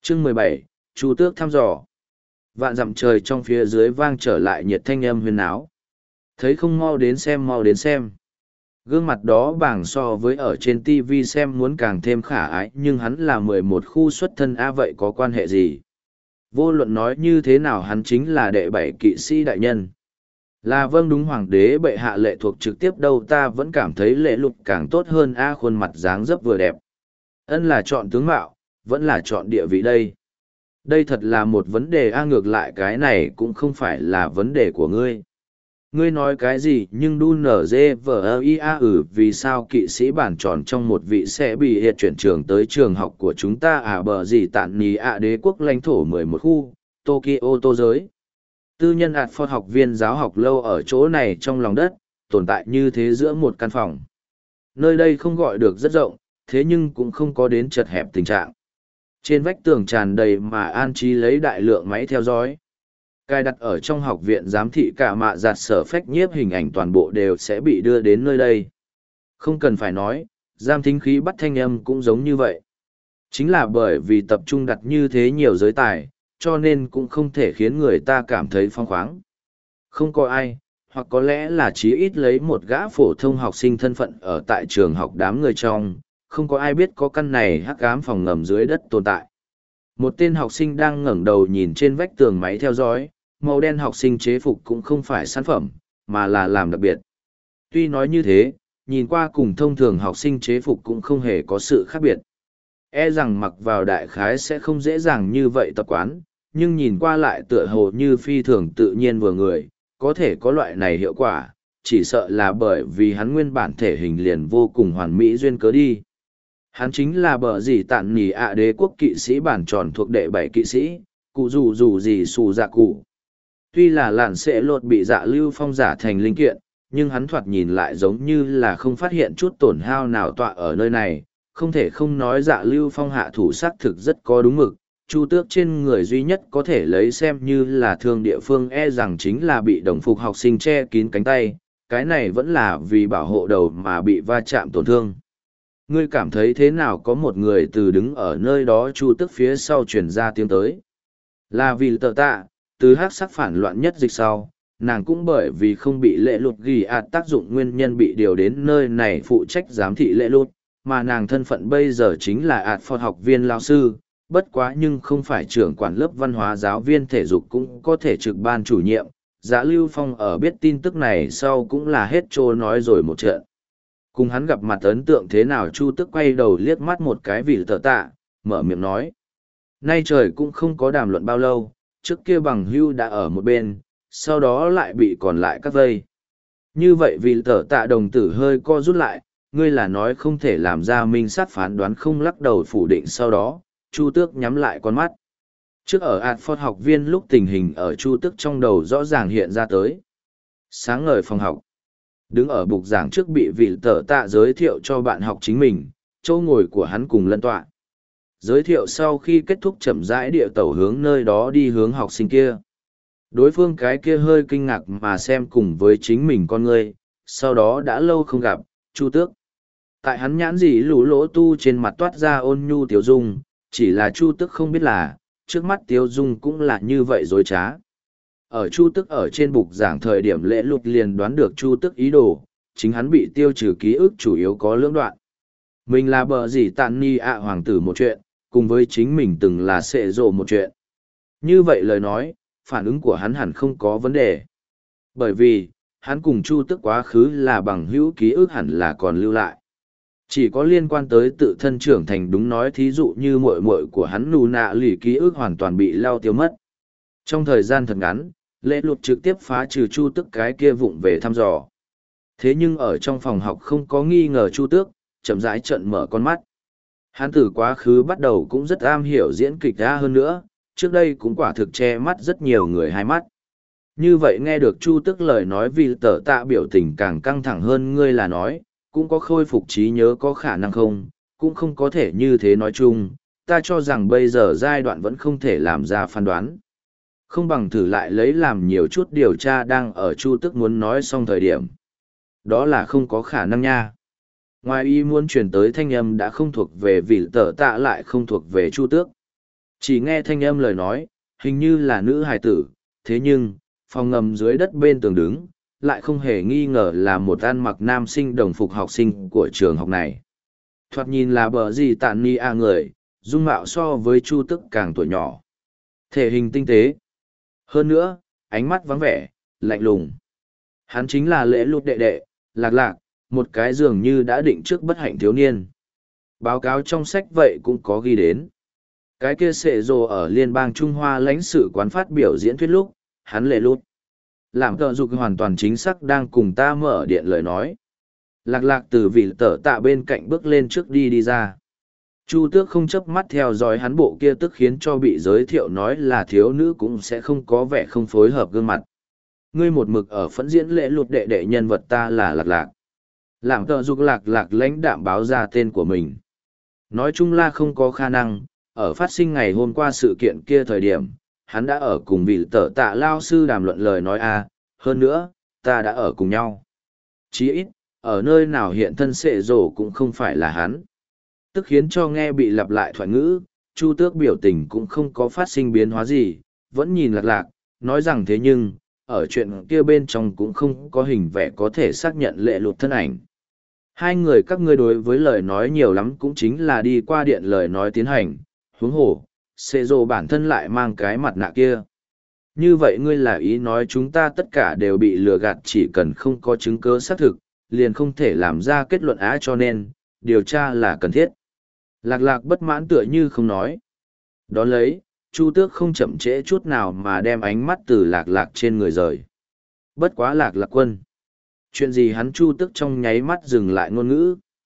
Chương 17, Chu Tước thăm dò. Vạn dặm trời trong phía dưới vang trở lại nhiệt thanh âm huyền áo. Thấy không, mau đến xem, mau đến xem. Gương mặt đó bảng so với ở trên TV xem muốn càng thêm khả ái, nhưng hắn là 11 khu xuất thân A, vậy có quan hệ gì? Vô luận nói như thế nào hắn chính là đệ 7 kỵ sĩ đại nhân. Là vâng, đúng, hoàng đế bệ hạ lệ thuộc trực tiếp đâu, ta vẫn cảm thấy lệ lục càng tốt hơn A, khuôn mặt dáng dấp vừa đẹp. Ân, là chọn tướng mạo, vẫn là chọn địa vị đây. Đây thật là một vấn đề A, ngược lại cái này cũng không phải là vấn đề của ngươi. Ngươi nói cái gì nhưng đu nở dê vờ ia vì sao kỵ sĩ bản tròn trong một vị sẽ bị hiện chuyển trường tới trường học của chúng ta à, bờ gì tạn nì ạ đế quốc lãnh thổ 11 khu, Tokyo tô giới. Tư nhân ạt phó học viên giáo học lâu ở chỗ này trong lòng đất, tồn tại như thế giữa một căn phòng. Nơi đây không gọi được rất rộng, thế nhưng cũng không có đến chật hẹp tình trạng. Trên vách tường tràn đầy mà an trí lấy đại lượng máy theo dõi. Cài đặt ở trong học viện giám thị cả mạ giặt sở phách nhiếp hình ảnh toàn bộ đều sẽ bị đưa đến nơi đây. Không cần phải nói, giam thính khí bắt thanh âm cũng giống như vậy. Chính là bởi vì tập trung đặt như thế nhiều giới tài, cho nên cũng không thể khiến người ta cảm thấy phong khoáng. Không có ai, hoặc có lẽ là chí ít lấy một gã phổ thông học sinh thân phận ở tại trường học đám người trong, không có ai biết có căn này hắc ám phòng ngầm dưới đất tồn tại. Một tên học sinh đang ngẩng đầu nhìn trên vách tường máy theo dõi, màu đen học sinh chế phục cũng không phải sản phẩm, mà là làm đặc biệt. Tuy nói như thế, nhìn qua cùng thông thường học sinh chế phục cũng không hề có sự khác biệt. E rằng mặc vào đại khái sẽ không dễ dàng như vậy tập quán, nhưng nhìn qua lại tựa hồ như phi thường tự nhiên vừa người, có thể có loại này hiệu quả, chỉ sợ là bởi vì hắn nguyên bản thể hình liền vô cùng hoàn mỹ duyên cớ đi. Hắn chính là bờ gì tạn nỉ ạ đế quốc kỵ sĩ bản tròn thuộc đệ 7 kỵ sĩ, cụ dù gì xù dạ cụ. Tuy là làn sẽ lột bị dạ lưu phong giả thành linh kiện, nhưng hắn thoạt nhìn lại giống như là không phát hiện chút tổn hao nào tọa ở nơi này, không thể không nói dạ lưu phong hạ thủ xác thực rất có đúng mực. Chu tước trên người duy nhất có thể lấy xem như là thương địa phương e rằng chính là bị đồng phục học sinh che kín cánh tay, cái này vẫn là vì bảo hộ đầu mà bị va chạm tổn thương. Ngươi cảm thấy thế nào có một người từ đứng ở nơi đó chu tước phía sau truyền ra tiếng tới? Là vì tờ tạ, từ hắc sắc phản loạn nhất dịch sau, nàng cũng bởi vì không bị lệ lụt ghi ạt tác dụng nguyên nhân bị điều đến nơi này phụ trách giám thị lệ lụt, mà nàng thân phận bây giờ chính là ạt phó học viên lao sư, bất quá nhưng không phải trưởng quản lớp văn hóa giáo viên thể dục cũng có thể trực ban chủ nhiệm. Dạ Lưu Phong ở biết tin tức này sau cũng là hết trô nói rồi một trận. Cùng hắn gặp mặt ấn tượng thế nào, Chu Tức quay đầu liếc mắt một cái vì tờ tạ, mở miệng nói. Nay trời cũng không có đàm luận bao lâu, trước kia bằng hưu đã ở một bên, sau đó lại bị còn lại các vây. Như vậy vì tờ tạ đồng tử hơi co rút lại, ngươi là nói không thể làm ra minh sát phán đoán, không lắc đầu phủ định. Sau đó Chu Tước nhắm lại con mắt. Trước ở Adford học viên lúc tình hình ở Chu Tước trong đầu rõ ràng hiện ra tới. Sáng ngời phòng học. Đứng ở bục giảng trước bị vị tờ tạ giới thiệu cho bạn học chính mình, chỗ ngồi của hắn cùng lân tọa. Giới thiệu sau khi kết thúc chậm rãi địa tẩu hướng nơi đó đi hướng học sinh kia. Đối phương cái kia hơi kinh ngạc mà xem cùng với chính mình con ngươi, sau đó đã lâu không gặp, Chu Tước. Tại hắn nhãn dị lũ lỗ tu trên mặt toát ra ôn nhu tiếu dung, chỉ là Chu Tước không biết là, trước mắt tiếu dung cũng là như vậy dối trá. Ở Chu Tước ở trên bục giảng thời điểm lễ lục liền đoán được Chu Tước ý đồ, chính hắn bị tiêu trừ ký ức chủ yếu có lưỡng đoạn. Mình là bờ gì tàn ni ạ hoàng tử một chuyện, cùng với chính mình từng là sệ rộ một chuyện. Như vậy lời nói, phản ứng của hắn hẳn không có vấn đề. Bởi vì, hắn cùng Chu Tước quá khứ là bằng hữu ký ức hẳn là còn lưu lại. Chỉ có liên quan tới tự thân trưởng thành đúng nói thí dụ như muội muội của hắn nù nạ lì ký ức hoàn toàn bị lao tiêu mất. Trong thời gian thật ngắn, lễ lụt trực tiếp phá trừ Chu Tước cái kia vụng về thăm dò. Thế nhưng ở trong phòng học không có nghi ngờ Chu Tước, chậm rãi trợn mở con mắt. Hắn từ quá khứ bắt đầu cũng rất am hiểu diễn kịch ra hơn nữa, trước đây cũng quả thực che mắt rất nhiều người hai mắt. Như vậy nghe được Chu Tước lời nói vì tờ tạ biểu tình càng căng thẳng hơn, ngươi là nói, cũng có khôi phục trí nhớ có khả năng không, cũng không có thể như thế nói chung, ta cho rằng bây giờ giai đoạn vẫn không thể làm ra phán đoán. Không bằng thử lại lấy làm nhiều chút điều tra đang ở Chu Tước muốn nói xong thời điểm. Đó là không có khả năng nha. Ngoài ý muốn truyền tới thanh âm đã không thuộc về vị tờ tạ lại không thuộc về Chu Tước. Chỉ nghe thanh âm lời nói, hình như là nữ hài tử, thế nhưng, phòng ngầm dưới đất bên tường đứng, lại không hề nghi ngờ là một ăn mặc nam sinh đồng phục học sinh của trường học này. Thoạt nhìn là bờ gì tạn ni a người, dung mạo so với Chu Tức càng tuổi nhỏ. Thể hình tinh tế. Hơn nữa, ánh mắt vắng vẻ, lạnh lùng. Hắn chính là Lễ Lụt đệ đệ, Lạc Lạc, một cái dường như đã định trước bất hạnh thiếu niên. Báo cáo trong sách vậy cũng có ghi đến. Cái kia sệ rồ ở Liên bang Trung Hoa lãnh sự quán phát biểu diễn thuyết lúc, hắn Lễ Lụt. Làm tợ dục hoàn toàn chính xác đang cùng ta mở điện lời nói. Lạc Lạc từ vị tở tạ bên cạnh bước lên trước đi ra. Chu Tước không chớp mắt theo dõi hắn, bộ kia tức khiến cho bị giới thiệu nói là thiếu nữ cũng sẽ không có vẻ không phối hợp gương mặt. Ngươi một mực ở phẫn diễn Lễ Lụt đệ đệ, nhân vật ta là Lạc Lạc. Làm tợ dục Lạc Lạc lãnh đạm báo ra tên của mình. Nói chung là không có khả năng, ở phát sinh ngày hôm qua sự kiện kia thời điểm, hắn đã ở cùng vị tở tạ lao sư đàm luận lời nói hơn nữa, ta đã ở cùng nhau. Chí ít, ở nơi nào hiện thân sệ rổ cũng không phải là hắn. Tức khiến cho nghe bị lặp lại thoại ngữ, Chu Tước biểu tình cũng không có phát sinh biến hóa gì, vẫn nhìn Lạc Lạc, nói rằng thế nhưng, ở chuyện kia bên trong cũng không có hình vẽ có thể xác nhận Lễ Lụt thân ảnh. Hai người các ngươi đối với lời nói nhiều lắm cũng chính là đi qua điện lời nói tiến hành, huống hồ, sệ rổ bản thân lại mang cái mặt nạ kia. Như vậy ngươi là ý nói chúng ta tất cả đều bị lừa gạt, chỉ cần không có chứng cứ xác thực, liền không thể làm ra kết luận cho nên, điều tra là cần thiết. Lạc Lạc bất mãn tựa như không nói. Đón lấy, Chu Tước không chậm trễ chút nào mà đem ánh mắt từ Lạc Lạc trên người rời. Bất quá Lạc Lạc quân. Chuyện gì hắn Chu Tước trong nháy mắt dừng lại ngôn ngữ.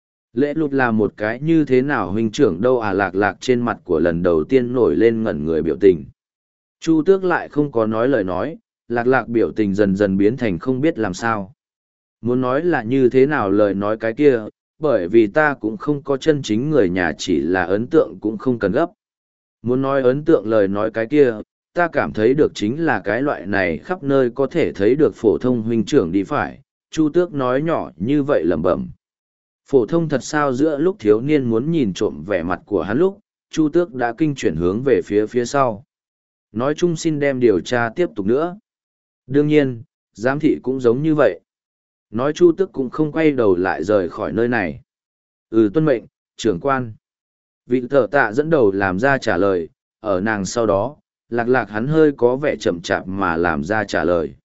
Lễ Lụt là một cái như thế nào huynh trưởng đâu Lạc Lạc trên mặt của lần đầu tiên nổi lên ngẩn người biểu tình. Chu Tước lại không có nói lời nói, Lạc Lạc biểu tình dần dần biến thành không biết làm sao. Muốn nói là như thế nào lời nói cái kia, bởi vì ta cũng không có chân chính người nhà, chỉ là ấn tượng cũng không cần gấp. Muốn nói ấn tượng lời nói cái kia, ta cảm thấy được chính là cái loại này khắp nơi có thể thấy được phổ thông huynh trưởng đi phải. Chu Tước nói nhỏ như vậy lẩm bẩm. Phổ thông thật sao? Giữa lúc thiếu niên muốn nhìn trộm vẻ mặt của hắn lúc, Chu Tước đã kinh chuyển hướng về phía sau. Nói chung xin đem điều tra tiếp tục nữa. Đương nhiên, giám thị cũng giống như vậy. Nói Chu Tước cũng không quay đầu lại rời khỏi nơi này. Tuân mệnh, trưởng quan. Vị tở tạ dẫn đầu làm ra trả lời, ở nàng sau đó, Lạc Lạc hắn hơi có vẻ chậm chạp mà làm ra trả lời.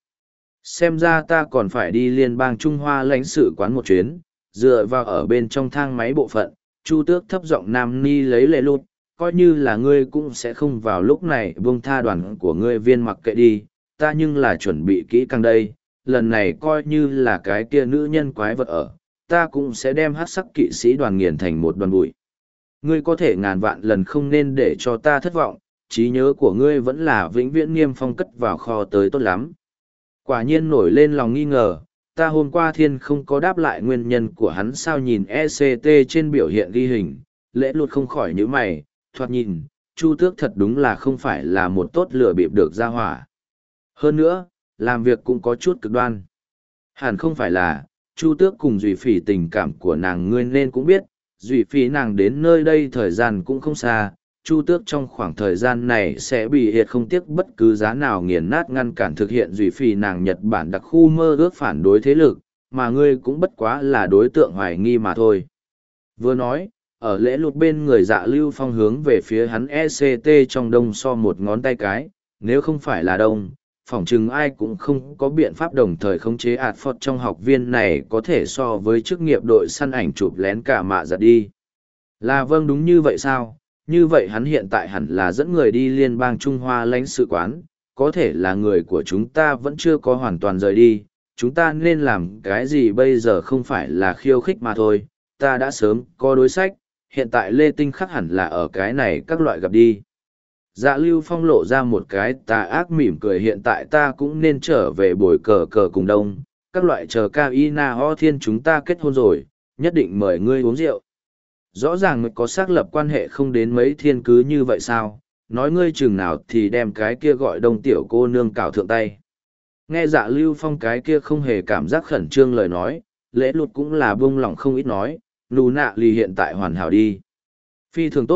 Xem ra ta còn phải đi Liên bang Trung Hoa lãnh sự quán một chuyến, dựa vào ở bên trong thang máy bộ phận, Chu Tước thấp giọng nam ni lấy Lễ Lụt, coi như là ngươi cũng sẽ không vào lúc này buông tha đoàn của ngươi viên mặc kệ đi, ta nhưng là chuẩn bị kỹ càng đây, lần này coi như là cái kia nữ nhân quái vật ở, ta cũng sẽ đem hắc sắc kỵ sĩ đoàn nghiền thành một đoàn bụi. Ngươi có thể ngàn vạn lần không nên để cho ta thất vọng, trí nhớ của ngươi vẫn là vĩnh viễn niêm phong cất vào kho tới tốt lắm. Quả nhiên nổi lên lòng nghi ngờ, ta hôm qua thiên không có đáp lại nguyên nhân của hắn sao? Nhìn ECT trên biểu hiện ghi hình, Lễ Lụt không khỏi nhíu mày, thoạt nhìn, Chu Tước thật đúng là không phải là một tốt lựa bịp được ra hỏa. Hơn nữa, làm việc cũng có chút cực đoan. Hẳn không phải là, Chu Tước cùng Duy Phỉ tình cảm của nàng ngươi nên cũng biết, Duy Phỉ nàng đến nơi đây thời gian cũng không xa, Chu Tước trong khoảng thời gian này sẽ bị hiệt không tiếc bất cứ giá nào nghiền nát ngăn cản thực hiện Duy Phỉ nàng Nhật Bản đặc khu mơ ước phản đối thế lực, mà ngươi cũng bất quá là đối tượng hoài nghi mà thôi. Vừa nói, ở Lễ Lụt bên người Dạ Lưu Phong hướng về phía hắn ECT trong đông so một ngón tay cái, nếu không phải là đông, phỏng chừng ai cũng không có biện pháp đồng thời khống chế Phọt trong học viên này có thể so với chức nghiệp đội săn ảnh chụp lén cả mạ giật đi. Là vâng, đúng như vậy sao? Như vậy hắn hiện tại hẳn là dẫn người đi Liên bang Trung Hoa lãnh sự quán, có thể là người của chúng ta vẫn chưa có hoàn toàn rời đi, chúng ta nên làm cái gì bây giờ? Không phải là khiêu khích mà thôi, ta đã sớm có đối sách, hiện tại Lê Tinh Khắc hẳn là ở cái này các loại gặp đi. Dạ Lưu Phong lộ ra một cái tà ác mỉm cười, hiện tại ta cũng nên trở về bồi cờ cờ cùng đông, các loại chờ Cao Y Na Ho Thiên chúng ta kết hôn rồi, nhất định mời ngươi uống rượu. Rõ ràng mới có xác lập quan hệ không đến mấy thiên cứ như vậy sao, nói ngươi chừng nào thì đem cái kia gọi đông tiểu cô nương cào thượng tay. Nghe Dạ Lưu Phong cái kia không hề cảm giác khẩn trương lời nói, Lễ Lụt cũng là buông lỏng không ít nói, nụ nạ lì hiện tại hoàn hảo đi. Phi thường tốt,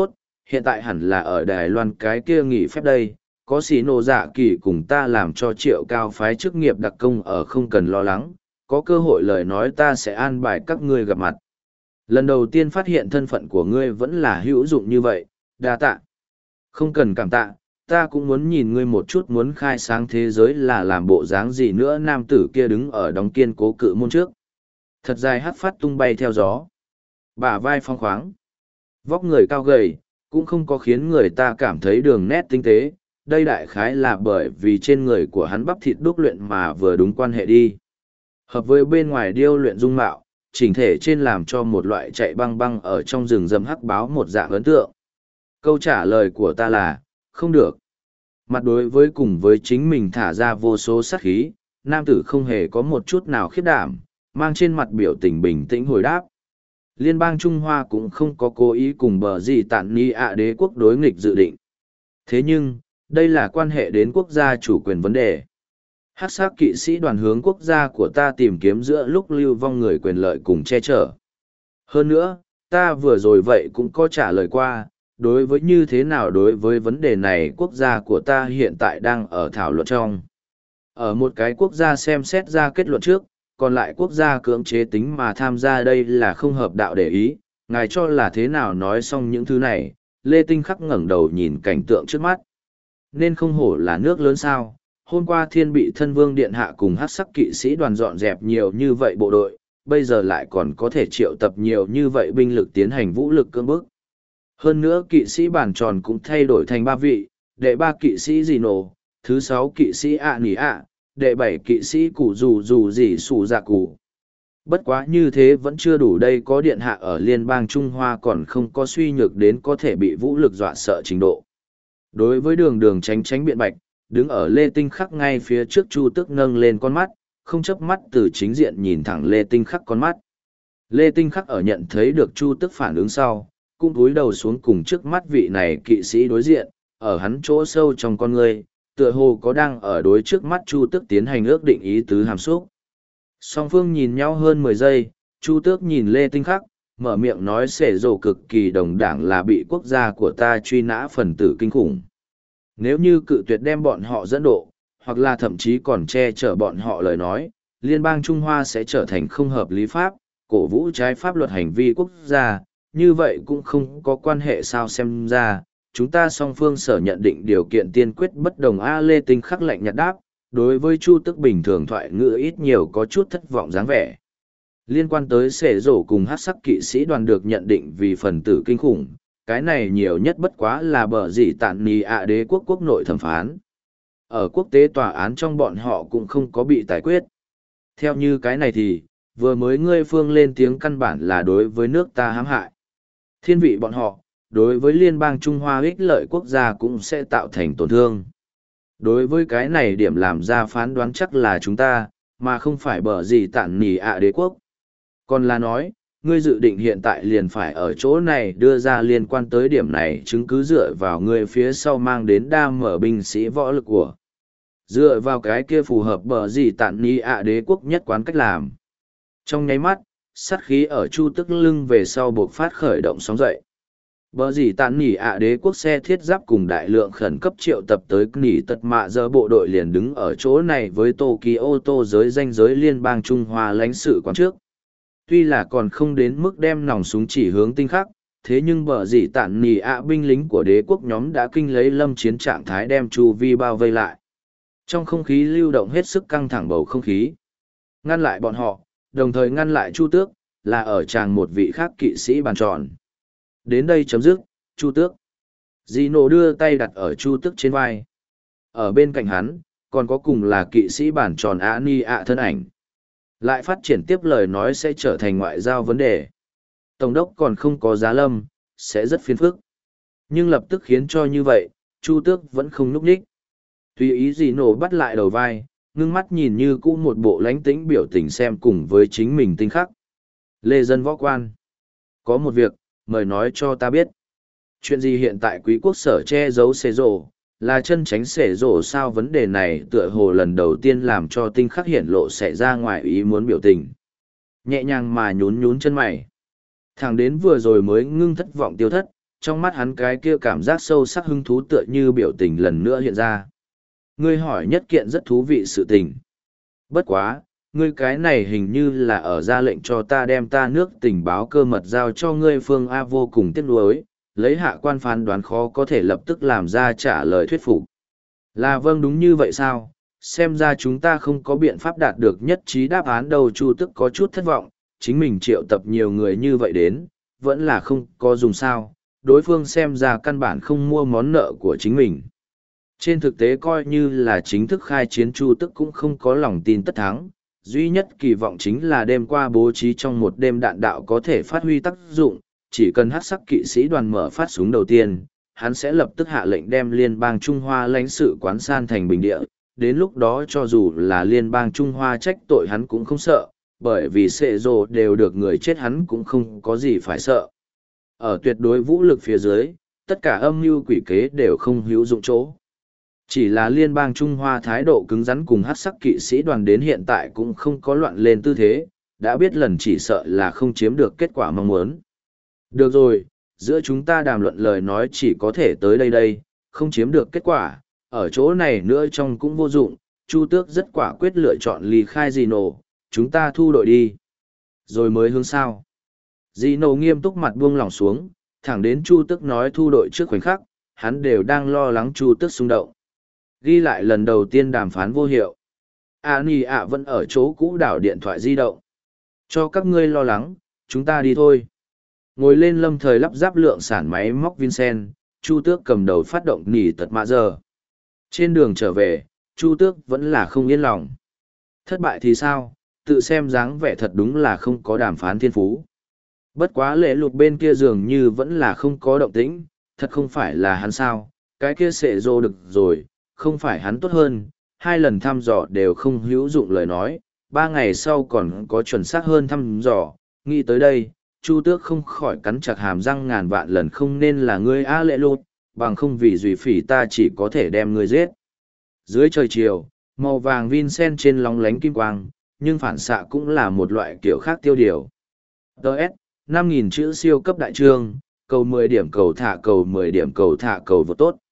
hiện tại hẳn là ở Đài Loan cái kia nghỉ phép đây, có xì nổ dạ kỳ cùng ta làm cho Triệu Cao phái chức nghiệp đặc công ở không cần lo lắng, có cơ hội lời nói ta sẽ an bài các ngươi gặp mặt. Lần đầu tiên phát hiện thân phận của ngươi vẫn là hữu dụng như vậy, đa tạ. Không cần cảm tạ, ta cũng muốn nhìn ngươi một chút, muốn khai sáng thế giới là làm bộ dáng gì nữa. Nam tử kia đứng ở đóng kiên cố cự môn trước. Thật dài hát phát tung bay theo gió. Bả vai phong khoáng. Vóc người cao gầy, cũng không có khiến người ta cảm thấy đường nét tinh tế. Đây đại khái là bởi vì trên người của hắn bắp thịt đúc luyện mà vừa đúng quan hệ đi. Hợp với bên ngoài điêu luyện dung mạo, chỉnh thể trên làm cho một loại chạy băng băng ở trong rừng rậm hắc báo một dạng ấn tượng. Câu trả lời của ta là, không được. Mặt đối với cùng với chính mình thả ra vô số sát khí, nam tử không hề có một chút nào khiếp đảm, mang trên mặt biểu tình bình tĩnh hồi đáp. Liên bang Trung Hoa cũng không có cố ý cùng bờ gì tản ni ạ đế quốc đối nghịch dự định. Thế nhưng, đây là quan hệ đến quốc gia chủ quyền vấn đề. Hắc sắc kỵ sĩ đoàn hướng quốc gia của ta tìm kiếm giữa lúc lưu vong người quyền lợi cùng che chở. Hơn nữa, ta vừa rồi vậy cũng có trả lời qua, đối với như thế nào đối với vấn đề này quốc gia của ta hiện tại đang ở thảo luận trong. Ở một cái quốc gia xem xét ra kết luận trước, còn lại quốc gia cưỡng chế tính mà tham gia đây là không hợp đạo để ý, ngài cho là thế nào. Nói xong những thứ này, Lê Tinh Khắc ngẩng đầu nhìn cảnh tượng trước mắt. Nên không hổ là nước lớn sao, hôm qua thiên bị thân vương điện hạ cùng hắc sắc kỵ sĩ đoàn dọn dẹp nhiều như vậy bộ đội, bây giờ lại còn có thể triệu tập nhiều như vậy binh lực tiến hành vũ lực cưỡng bức. Hơn nữa kỵ sĩ bản tròn cũng thay đổi thành 3 vị, đệ 3 kỵ sĩ Dì Nổ, thứ 6 kỵ sĩ ạ nỉ ạ, đệ 7 kỵ sĩ Củ Dù Dù Dì Sù Dạ Củ. Bất quá như thế vẫn chưa đủ, đây có điện hạ ở liên bang Trung Hoa còn không có suy nhược đến có thể bị vũ lực dọa sợ trình độ. Đối với đường đường tránh tránh biện bạch, đứng ở Lê Tinh Khắc ngay phía trước Chu Tước nâng lên con mắt, không chớp mắt từ chính diện nhìn thẳng Lê Tinh Khắc con mắt. Lê Tinh Khắc ở nhận thấy được Chu Tước phản ứng sau, cũng cúi đầu xuống cùng trước mắt vị này kỵ sĩ đối diện, ở hắn chỗ sâu trong con người, tựa hồ có đang ở đối trước mắt Chu Tước tiến hành ước định ý tứ hàm xúc. Song phương nhìn nhau hơn 10 giây, Chu Tước nhìn Lê Tinh Khắc, mở miệng nói xể rổ cực kỳ đồng đảng là bị quốc gia của ta truy nã phần tử kinh khủng. Nếu như cự tuyệt đem bọn họ dẫn độ, hoặc là thậm chí còn che chở bọn họ lời nói, Liên bang Trung Hoa sẽ trở thành không hợp lý pháp, cổ vũ trái pháp luật hành vi quốc gia, như vậy cũng không có quan hệ sao. Xem ra, chúng ta song phương sở nhận định điều kiện tiên quyết bất đồng. Lê Tinh Khắc lạnh nhạt đáp, đối với Chu Tước bình thường thoại ngữ ít nhiều có chút thất vọng dáng vẻ. Liên quan tới xể rổ cùng hắc sắc kỵ sĩ đoàn được nhận định vì phần tử kinh khủng, cái này nhiều nhất bất quá là bờ gì tản nì ạ đế quốc quốc nội thẩm phán. Ở quốc tế tòa án trong bọn họ cũng không có bị tài quyết. Theo như cái này thì, vừa mới ngươi phương lên tiếng căn bản là đối với nước ta hãm hại. Thiên vị bọn họ, đối với liên bang Trung Hoa ích lợi quốc gia cũng sẽ tạo thành tổn thương. Đối với cái này điểm làm ra phán đoán chắc là chúng ta, mà không phải bờ gì tản nì ạ đế quốc. Còn là nói, ngươi dự định hiện tại liền phải ở chỗ này đưa ra liên quan tới điểm này chứng cứ dựa vào ngươi phía sau mang đến đa mở binh sĩ võ lực của. Dựa vào cái kia phù hợp bờ gì tản ni ạ đế quốc nhất quán cách làm. Trong nháy mắt, sát khí ở Chu Tước lưng về sau buộc phát khởi động sóng dậy. Bờ gì tản nỉ ạ đế quốc xe thiết giáp cùng đại lượng khẩn cấp triệu tập tới nỉ tật mạ giờ bộ đội liền đứng ở chỗ này với Tokyo tô giới danh giới liên bang Trung Hoa lãnh sự quán trước. Tuy là còn không đến mức đem nòng súng chỉ hướng Tinh Khắc, thế nhưng bờ gì tản nỉ ạ binh lính của đế quốc nhóm đã kinh lấy lâm chiến trạng thái đem chu vi bao vây lại. Trong không khí lưu động hết sức căng thẳng bầu không khí. Ngăn lại bọn họ, đồng thời ngăn lại Chu Tước, là ở tràng một vị khác kỵ sĩ bàn tròn. Đến đây chấm dứt, Chu Tước. Gino đưa tay đặt ở Chu Tước trên vai. Ở bên cạnh hắn, còn có cùng là kỵ sĩ bàn tròn ạ ni ạ thân ảnh. Lại phát triển tiếp lời nói sẽ trở thành ngoại giao vấn đề. Tổng đốc còn không có giá lâm, sẽ rất phiền phức. Nhưng lập tức khiến cho như vậy, Chu Tước vẫn không núp đích. Tùy ý Gino bắt lại đầu vai, ngưng mắt nhìn như cũ một bộ lánh tĩnh biểu tình xem cùng với chính mình Tinh Khắc. Lê dân võ quan. Có một việc, mời nói cho ta biết. Chuyện gì hiện tại quý quốc sở che giấu xế rổ, là chân tránh xế rổ sao? Vấn đề này tựa hồ lần đầu tiên làm cho Tinh Khắc hiển lộ xảy ra ngoài ý muốn biểu tình. Nhẹ nhàng mà nhún nhún chân mày. Thẳng đến vừa rồi mới ngưng thất vọng tiêu thất, trong mắt hắn cái kia cảm giác sâu sắc hứng thú tựa như biểu tình lần nữa hiện ra. Ngươi hỏi nhất kiện rất thú vị sự tình. Bất quá, ngươi cái này hình như là ở ra lệnh cho ta đem ta nước tình báo cơ mật giao cho ngươi Phương A vô cùng tiếc nuối, lấy hạ quan phán đoán khó có thể lập tức làm ra trả lời thuyết phục. Là vâng đúng như vậy sao? Xem ra chúng ta không có biện pháp đạt được nhất trí đáp án đâu. Chu Tức có chút thất vọng, chính mình triệu tập nhiều người như vậy đến, vẫn là không có dùng sao, đối phương xem ra căn bản không mua món nợ của chính mình. Trên thực tế coi như là chính thức khai chiến, Chu Tức cũng không có lòng tin tất thắng, duy nhất kỳ vọng chính là đêm qua bố trí trong một đêm đạn đạo có thể phát huy tác dụng, chỉ cần hắc sắc kỵ sĩ đoàn mở phát súng đầu tiên, hắn sẽ lập tức hạ lệnh đem liên bang Trung Hoa lãnh sự quán san thành bình địa, đến lúc đó cho dù là liên bang Trung Hoa trách tội hắn cũng không sợ, bởi vì xệ rồ đều được người chết hắn cũng không có gì phải sợ. Ở tuyệt đối vũ lực phía dưới, tất cả âm mưu quỷ kế đều không hữu dụng chỗ. Chỉ là liên bang Trung Hoa thái độ cứng rắn cùng hắc sắc kỵ sĩ đoàn đến hiện tại cũng không có loạn lên tư thế, đã biết lần chỉ sợ là không chiếm được kết quả mong muốn. Được rồi, giữa chúng ta đàm luận lời nói chỉ có thể tới đây đây, không chiếm được kết quả, ở chỗ này nữa trong cũng vô dụng. Chu Tước rất quả quyết lựa chọn ly khai Gino, chúng ta thu đội đi. Rồi mới hướng sao. Gino nghiêm túc mặt buông lỏng xuống, thẳng đến Chu Tước nói thu đội trước khoảnh khắc, hắn đều đang lo lắng Chu Tước xung động. Ghi lại lần đầu tiên đàm phán vô hiệu. Nì ạ vẫn ở chỗ cũ đảo điện thoại di động. Cho các ngươi lo lắng, chúng ta đi thôi. Ngồi lên lâm thời lắp ráp lượng sản máy móc Vincent, Chu Tước cầm đầu phát động nỉ tật mạ giờ. Trên đường trở về, Chu Tước vẫn là không yên lòng. Thất bại thì sao, tự xem dáng vẻ thật đúng là không có đàm phán thiên phú. Bất quá lễ lụt bên kia dường như vẫn là không có động tĩnh, thật không phải là hắn sao, cái kia sẽ rô được rồi, không phải hắn tốt hơn, 2 lần thăm dò đều không hữu dụng lời nói, 3 ngày sau còn có chuẩn xác hơn thăm dò, nghĩ tới đây. Chu Tước không khỏi cắn chặt hàm răng ngàn vạn lần không nên là ngươi a lệ lụt, bằng không vì duy phỉ ta chỉ có thể đem ngươi giết. Dưới trời chiều, màu vàng Vincent trên lóng lánh kim quang, nhưng phản xạ cũng là một loại kiểu khác tiêu điều. DS, 5.000 chữ siêu cấp đại trương, cầu 10 điểm cầu thả cầu 10 điểm cầu thả cầu vô tốt.